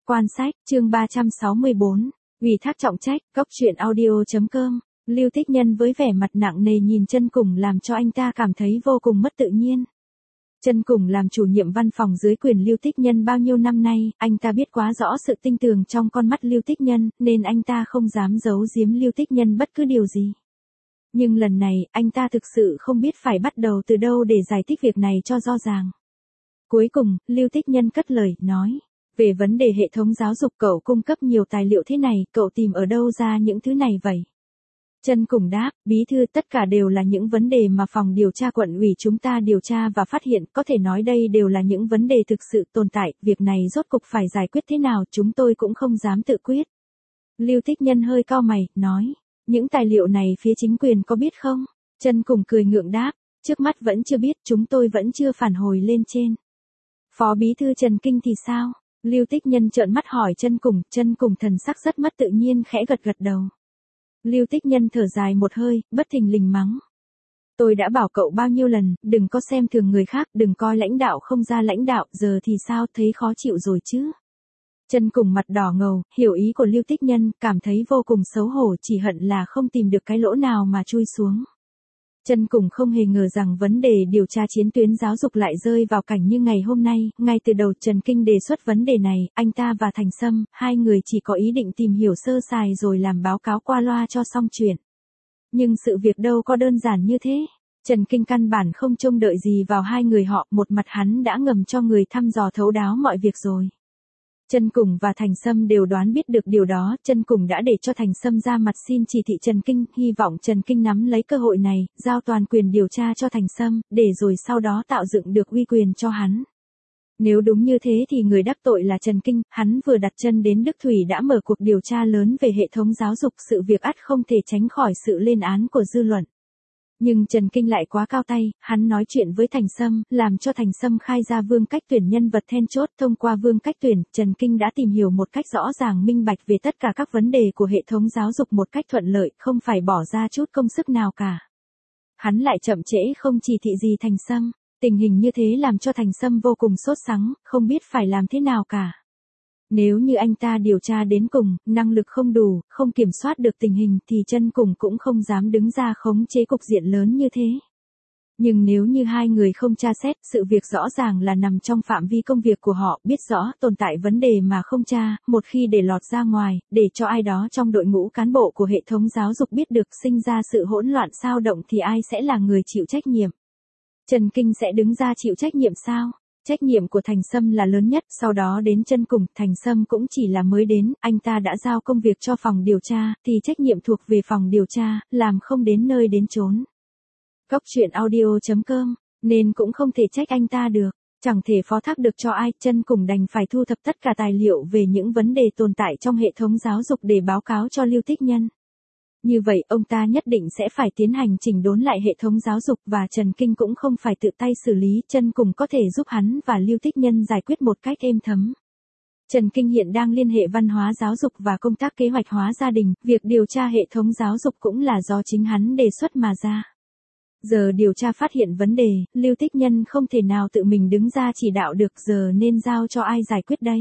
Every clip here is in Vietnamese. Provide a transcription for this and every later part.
Quan sách, chương 364, ủy thác trọng trách, Cốc truyện audio.com. Lưu Tích Nhân với vẻ mặt nặng nề nhìn Chân Cùng làm cho anh ta cảm thấy vô cùng mất tự nhiên. Chân Cùng làm chủ nhiệm văn phòng dưới quyền Lưu Tích Nhân bao nhiêu năm nay, anh ta biết quá rõ sự tinh tường trong con mắt Lưu Tích Nhân, nên anh ta không dám giấu giếm Lưu Tích Nhân bất cứ điều gì. Nhưng lần này, anh ta thực sự không biết phải bắt đầu từ đâu để giải thích việc này cho rõ ràng. Cuối cùng, Lưu Tích Nhân cất lời, nói. Về vấn đề hệ thống giáo dục cậu cung cấp nhiều tài liệu thế này, cậu tìm ở đâu ra những thứ này vậy? Chân Cùng đáp, bí thư, tất cả đều là những vấn đề mà phòng điều tra quận ủy chúng ta điều tra và phát hiện, có thể nói đây đều là những vấn đề thực sự tồn tại, việc này rốt cục phải giải quyết thế nào chúng tôi cũng không dám tự quyết. Lưu Tích Nhân hơi cau mày, nói, những tài liệu này phía chính quyền có biết không? Chân Cùng cười ngượng đáp, trước mắt vẫn chưa biết, chúng tôi vẫn chưa phản hồi lên trên. Phó bí thư Trần Kinh thì sao? Lưu Tích Nhân trợn mắt hỏi Chân Cùng thần sắc rất mất tự nhiên khẽ gật gật đầu. Lưu Tích Nhân thở dài một hơi, bất thình lình mắng. Tôi đã bảo cậu bao nhiêu lần, đừng có xem thường người khác, đừng coi lãnh đạo không ra lãnh đạo, giờ thì sao, thấy khó chịu rồi chứ? Chân Cùng mặt đỏ ngầu, hiểu ý của Lưu Tích Nhân, cảm thấy vô cùng xấu hổ, chỉ hận là không tìm được cái lỗ nào mà chui xuống. Chân Cùng không hề ngờ rằng vấn đề điều tra chiến tuyến giáo dục lại rơi vào cảnh như ngày hôm nay, ngay từ đầu Trần Kinh đề xuất vấn đề này, anh ta và Thành Sâm, hai người chỉ có ý định tìm hiểu sơ sài rồi làm báo cáo qua loa cho xong chuyện. Nhưng sự việc đâu có đơn giản như thế. Trần Kinh căn bản không trông đợi gì vào hai người họ, một mặt hắn đã ngầm cho người thăm dò thấu đáo mọi việc rồi. Chân Cùng và Thành Sâm đều đoán biết được điều đó, Chân Cùng đã để cho Thành Sâm ra mặt xin chỉ thị Trần Kinh, hy vọng Trần Kinh nắm lấy cơ hội này, giao toàn quyền điều tra cho Thành Sâm, để rồi sau đó tạo dựng được uy quyền cho hắn. Nếu đúng như thế thì người đắc tội là Trần Kinh, hắn vừa đặt chân đến Đức Thủy đã mở cuộc điều tra lớn về hệ thống giáo dục, sự việc ắt không thể tránh khỏi sự lên án của dư luận. Nhưng Trần Kinh lại quá cao tay, hắn nói chuyện với Thành Sâm, làm cho Thành Sâm khai ra vương cách tuyển nhân vật then chốt. Thông qua vương cách tuyển, Trần Kinh đã tìm hiểu một cách rõ ràng minh bạch về tất cả các vấn đề của hệ thống giáo dục một cách thuận lợi, không phải bỏ ra chút công sức nào cả. Hắn lại chậm trễ không chỉ thị gì Thành Sâm, tình hình như thế làm cho Thành Sâm vô cùng sốt sắng, không biết phải làm thế nào cả. Nếu như anh ta điều tra đến cùng, năng lực không đủ, không kiểm soát được tình hình thì Chân Cùng cũng không dám đứng ra khống chế cục diện lớn như thế. Nhưng nếu như hai người không tra xét, sự việc rõ ràng là nằm trong phạm vi công việc của họ, biết rõ tồn tại vấn đề mà không tra, một khi để lọt ra ngoài, để cho ai đó trong đội ngũ cán bộ của hệ thống giáo dục biết được sinh ra sự hỗn loạn xao động thì ai sẽ là người chịu trách nhiệm? Trần Kinh sẽ đứng ra chịu trách nhiệm sao? Trách nhiệm của Thành Sâm là lớn nhất, sau đó đến Chân Cùng, Thành Sâm cũng chỉ là mới đến, anh ta đã giao công việc cho phòng điều tra, thì trách nhiệm thuộc về phòng điều tra, làm không đến nơi đến chốn. Cốc truyện audio.com, nên cũng không thể trách anh ta được, chẳng thể phó thác được cho ai, Chân Cùng đành phải thu thập tất cả tài liệu về những vấn đề tồn tại trong hệ thống giáo dục để báo cáo cho Lưu Tích Nhân. Như vậy, ông ta nhất định sẽ phải tiến hành chỉnh đốn lại hệ thống giáo dục và Trần Kinh cũng không phải tự tay xử lý, Chân Cùng có thể giúp hắn và Lưu Tích Nhân giải quyết một cách êm thấm. Trần Kinh hiện đang liên hệ văn hóa giáo dục và công tác kế hoạch hóa gia đình, việc điều tra hệ thống giáo dục cũng là do chính hắn đề xuất mà ra. Giờ điều tra phát hiện vấn đề, Lưu Tích Nhân không thể nào tự mình đứng ra chỉ đạo được, giờ nên giao cho ai giải quyết đây?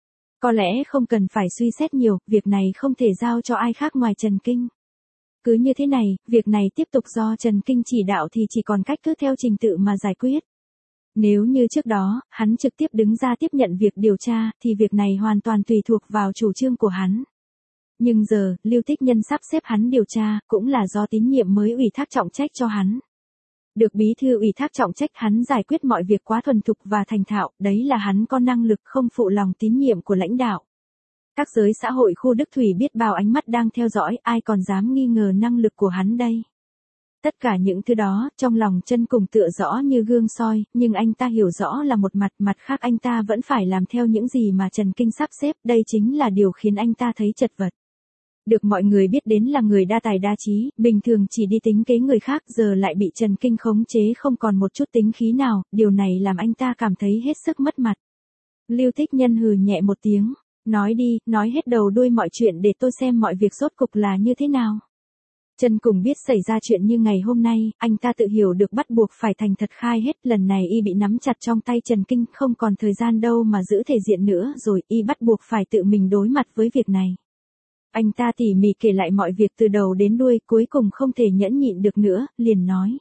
Có lẽ không cần phải suy xét nhiều, việc này không thể giao cho ai khác ngoài Trần Kinh. Cứ như thế này, việc này tiếp tục do Trần Kinh chỉ đạo thì chỉ còn cách cứ theo trình tự mà giải quyết. Nếu như trước đó, hắn trực tiếp đứng ra tiếp nhận việc điều tra, thì việc này hoàn toàn tùy thuộc vào chủ trương của hắn. Nhưng giờ, Lưu Tích Nhân sắp xếp hắn điều tra, cũng là do tín nhiệm mới ủy thác trọng trách cho hắn. Được bí thư ủy thác trọng trách hắn giải quyết mọi việc quá thuần thục và thành thạo, đấy là hắn có năng lực không phụ lòng tín nhiệm của lãnh đạo. Các giới xã hội khu Đức Thủy biết bao ánh mắt đang theo dõi, ai còn dám nghi ngờ năng lực của hắn đây. Tất cả những thứ đó, trong lòng Chân Cùng tựa rõ như gương soi, nhưng anh ta hiểu rõ là một mặt khác anh ta vẫn phải làm theo những gì mà Trần Kinh sắp xếp, đây chính là điều khiến anh ta thấy chật vật. Được mọi người biết đến là người đa tài đa trí, bình thường chỉ đi tính kế người khác, giờ lại bị Trần Kinh khống chế không còn một chút tính khí nào, điều này làm anh ta cảm thấy hết sức mất mặt. Lưu Tích Nhân hừ nhẹ một tiếng. Nói đi, nói hết đầu đuôi mọi chuyện để tôi xem mọi việc rốt cục là như thế nào. Trần Cùng biết xảy ra chuyện như ngày hôm nay, anh ta tự hiểu được bắt buộc phải thành thật khai hết, lần này y bị nắm chặt trong tay Trần Kinh, không còn thời gian đâu mà giữ thể diện nữa rồi, y bắt buộc phải tự mình đối mặt với việc này. Anh ta tỉ mỉ kể lại mọi việc từ đầu đến đuôi, cuối cùng không thể nhẫn nhịn được nữa, liền nói.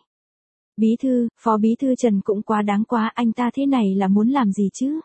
Bí thư, phó bí thư Trần cũng quá đáng quá, anh ta thế này là muốn làm gì chứ?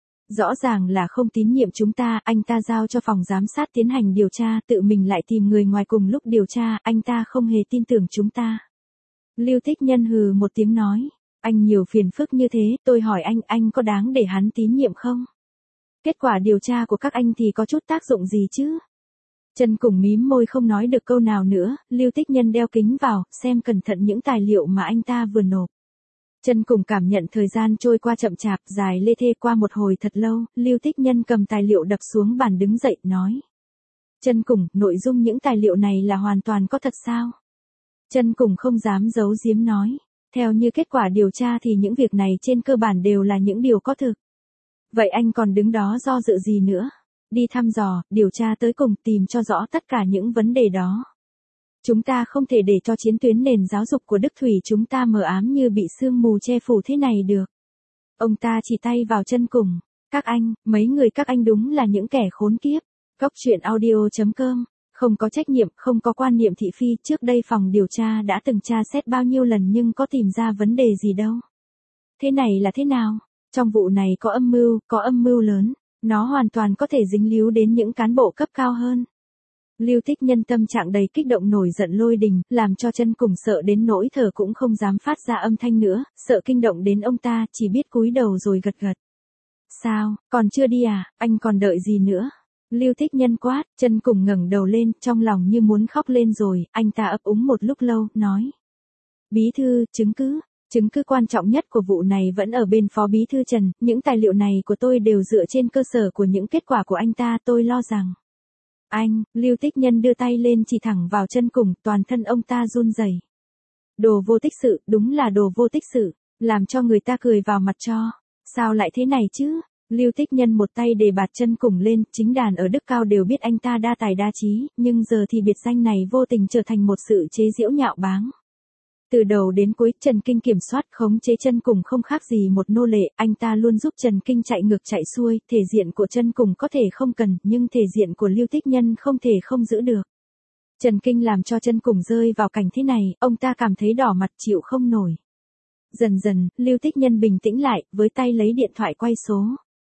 Rõ ràng là không tín nhiệm chúng ta, anh ta giao cho phòng giám sát tiến hành điều tra, tự mình lại tìm người ngoài cùng lúc điều tra, anh ta không hề tin tưởng chúng ta. Lưu Tích Nhân hừ một tiếng nói, anh nhiều phiền phức như thế, tôi hỏi anh có đáng để hắn tín nhiệm không? Kết quả điều tra của các anh thì có chút tác dụng gì chứ? Trần Cùng mím môi không nói được câu nào nữa, Lưu Tích Nhân đeo kính vào, xem cẩn thận những tài liệu mà anh ta vừa nộp. Trần Cùng cảm nhận thời gian trôi qua chậm chạp, dài lê thê qua một hồi thật lâu, Lưu Tích Nhân cầm tài liệu đập xuống bàn đứng dậy, nói. Trần Cùng, nội dung những tài liệu này là hoàn toàn có thật sao? Trần Cùng không dám giấu giếm nói. Theo như kết quả điều tra thì những việc này trên cơ bản đều là những điều có thực. Vậy anh còn đứng đó do dự gì nữa? Đi thăm dò, điều tra tới cùng, tìm cho rõ tất cả những vấn đề đó. Chúng ta không thể để cho chiến tuyến nền giáo dục của Đức Thủy chúng ta mờ ám như bị sương mù che phủ thế này được. Ông ta chỉ tay vào Trần Cùng. Các anh, mấy người các anh đúng là những kẻ khốn kiếp. Cóc truyện audio.com. Không có trách nhiệm, không có quan niệm thị phi, trước đây phòng điều tra đã từng tra xét bao nhiêu lần nhưng có tìm ra vấn đề gì đâu. Thế này là thế nào? Trong vụ này có âm mưu lớn. Nó hoàn toàn có thể dính líu đến những cán bộ cấp cao hơn. Lưu Tích Nhân tâm trạng đầy kích động nổi giận lôi đình, làm cho Trần Cùng sợ đến nỗi thở cũng không dám phát ra âm thanh nữa, sợ kinh động đến ông ta, chỉ biết cúi đầu rồi gật gật. Sao, còn chưa đi à, anh còn đợi gì nữa? Lưu Tích Nhân quát, Trần Cùng ngẩng đầu lên, trong lòng như muốn khóc lên rồi, anh ta ấp úng một lúc lâu, nói. Bí thư, chứng cứ quan trọng nhất của vụ này vẫn ở bên phó bí thư Trần, những tài liệu này của tôi đều dựa trên cơ sở của những kết quả của anh ta, tôi lo rằng. Anh, Lưu Tích Nhân đưa tay lên chỉ thẳng vào Trần Cùng, toàn thân ông ta run rẩy. Đồ vô tích sự, đúng là đồ vô tích sự, làm cho người ta cười vào mặt cho. Sao lại thế này chứ? Lưu Tích Nhân một tay đề bạt Trần Cùng lên, chính đàn ở Đức Cao đều biết anh ta đa tài đa trí, nhưng giờ thì biệt danh này vô tình trở thành một sự chế giễu nhạo báng. Từ đầu đến cuối, Trần Kinh kiểm soát khống chế Trần Cùng không khác gì một nô lệ, anh ta luôn giúp Trần Kinh chạy ngược chạy xuôi, thể diện của Trần Cùng có thể không cần, nhưng thể diện của Lưu Tích Nhân không thể không giữ được. Trần Kinh làm cho Trần Cùng rơi vào cảnh thế này, ông ta cảm thấy đỏ mặt chịu không nổi. Dần dần, Lưu Tích Nhân bình tĩnh lại, với tay lấy điện thoại quay số.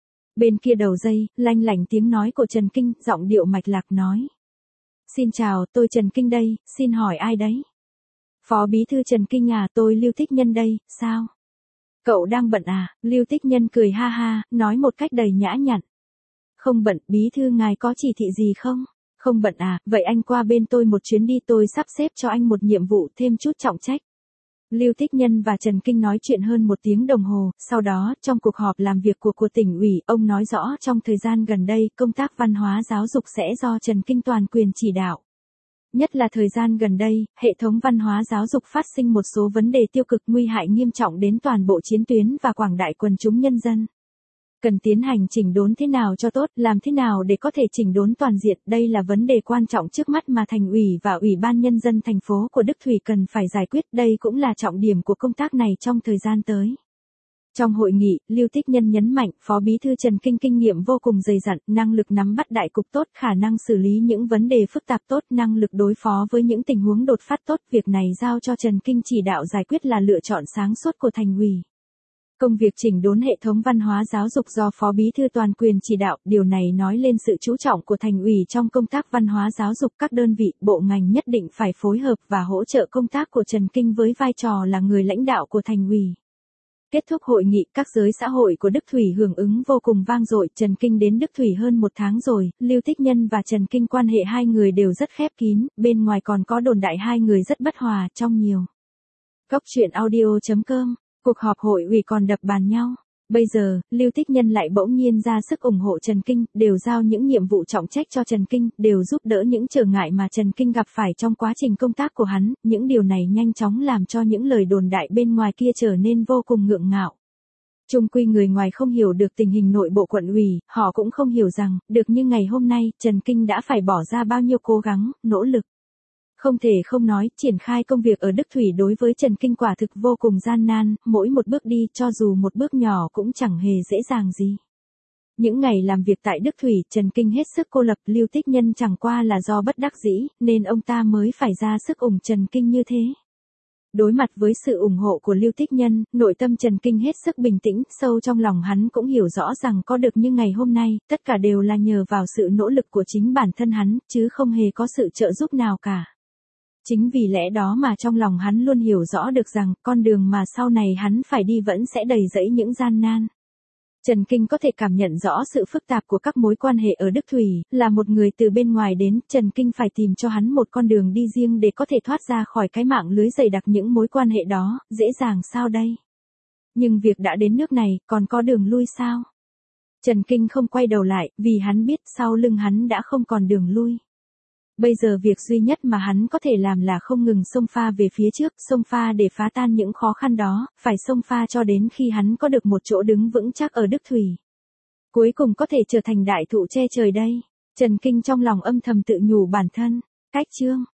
Bên kia đầu dây, lanh lảnh tiếng nói của Trần Kinh, giọng điệu mạch lạc nói. Xin chào, tôi Trần Kinh đây, xin hỏi ai đấy? Phó bí thư Trần Kinh à, tôi Lưu Tích Nhân đây, sao? Cậu đang bận à? Lưu Tích Nhân cười ha ha, nói một cách đầy nhã nhặn. Không bận, bí thư ngài có chỉ thị gì không? Không bận à, vậy anh qua bên tôi một chuyến đi, tôi sắp xếp cho anh một nhiệm vụ thêm chút trọng trách. Lưu Tích Nhân và Trần Kinh nói chuyện hơn 1 tiếng đồng hồ, sau đó, trong cuộc họp làm việc của tỉnh ủy, ông nói rõ trong thời gian gần đây, công tác văn hóa giáo dục sẽ do Trần Kinh toàn quyền chỉ đạo. Nhất là thời gian gần đây, hệ thống văn hóa giáo dục phát sinh một số vấn đề tiêu cực nguy hại nghiêm trọng đến toàn bộ chiến tuyến và quảng đại quần chúng nhân dân. Cần tiến hành chỉnh đốn thế nào cho tốt, làm thế nào để có thể chỉnh đốn toàn diện, đây là vấn đề quan trọng trước mắt mà Thành ủy và Ủy ban Nhân dân thành phố của Đức Thủy cần phải giải quyết, đây cũng là trọng điểm của công tác này trong thời gian tới. Trong hội nghị, Lưu Tích Nhân nhấn mạnh, Phó Bí thư Trần Kinh kinh nghiệm vô cùng dày dặn, năng lực nắm bắt đại cục tốt, khả năng xử lý những vấn đề phức tạp tốt, năng lực đối phó với những tình huống đột phát tốt, việc này giao cho Trần Kinh chỉ đạo giải quyết là lựa chọn sáng suốt của Thành ủy. Công việc chỉnh đốn hệ thống văn hóa giáo dục do Phó Bí thư toàn quyền chỉ đạo, điều này nói lên sự chú trọng của Thành ủy trong công tác văn hóa giáo dục, các đơn vị, bộ ngành nhất định phải phối hợp và hỗ trợ công tác của Trần Kinh với vai trò là người lãnh đạo của Thành ủy. Kết thúc hội nghị, các giới xã hội của Đức Thủy hưởng ứng vô cùng vang dội, Trần Kinh đến Đức Thủy hơn 1 tháng rồi, Lưu Tích Nhân và Trần Kinh quan hệ hai người đều rất khép kín, bên ngoài còn có đồn đại hai người rất bất hòa trong nhiều. Cóc truyện audio.com, cuộc họp hội ủy còn đập bàn nhau. Bây giờ, Lưu Tích Nhân lại bỗng nhiên ra sức ủng hộ Trần Kinh, đều giao những nhiệm vụ trọng trách cho Trần Kinh, đều giúp đỡ những trở ngại mà Trần Kinh gặp phải trong quá trình công tác của hắn, những điều này nhanh chóng làm cho những lời đồn đại bên ngoài kia trở nên vô cùng ngượng ngạo. Chung quy người ngoài không hiểu được tình hình nội bộ quận ủy, họ cũng không hiểu rằng, được như ngày hôm nay, Trần Kinh đã phải bỏ ra bao nhiêu cố gắng, nỗ lực. Không thể không nói, triển khai công việc ở Đức Thủy đối với Trần Kinh quả thực vô cùng gian nan, mỗi một bước đi cho dù một bước nhỏ cũng chẳng hề dễ dàng gì. Những ngày làm việc tại Đức Thủy, Trần Kinh hết sức cô lập, Lưu Tích Nhân chẳng qua là do bất đắc dĩ, nên ông ta mới phải ra sức ủng Trần Kinh như thế. Đối mặt với sự ủng hộ của Lưu Tích Nhân, nội tâm Trần Kinh hết sức bình tĩnh, sâu trong lòng hắn cũng hiểu rõ rằng có được như ngày hôm nay, tất cả đều là nhờ vào sự nỗ lực của chính bản thân hắn, chứ không hề có sự trợ giúp nào cả. Chính vì lẽ đó mà trong lòng hắn luôn hiểu rõ được rằng, con đường mà sau này hắn phải đi vẫn sẽ đầy rẫy những gian nan. Trần Kinh có thể cảm nhận rõ sự phức tạp của các mối quan hệ ở Đức Thủy, là một người từ bên ngoài đến, Trần Kinh phải tìm cho hắn một con đường đi riêng để có thể thoát ra khỏi cái mạng lưới dày đặc những mối quan hệ đó, dễ dàng sao đây? Nhưng việc đã đến nước này, còn có đường lui sao? Trần Kinh không quay đầu lại, vì hắn biết sau lưng hắn đã không còn đường lui. Bây giờ việc duy nhất mà hắn có thể làm là không ngừng xông pha về phía trước, xông pha để phá tan những khó khăn đó, phải xông pha cho đến khi hắn có được một chỗ đứng vững chắc ở Đức Thủy. Cuối cùng có thể trở thành đại thụ che trời đây. Trần Kinh trong lòng âm thầm tự nhủ bản thân. Cách chương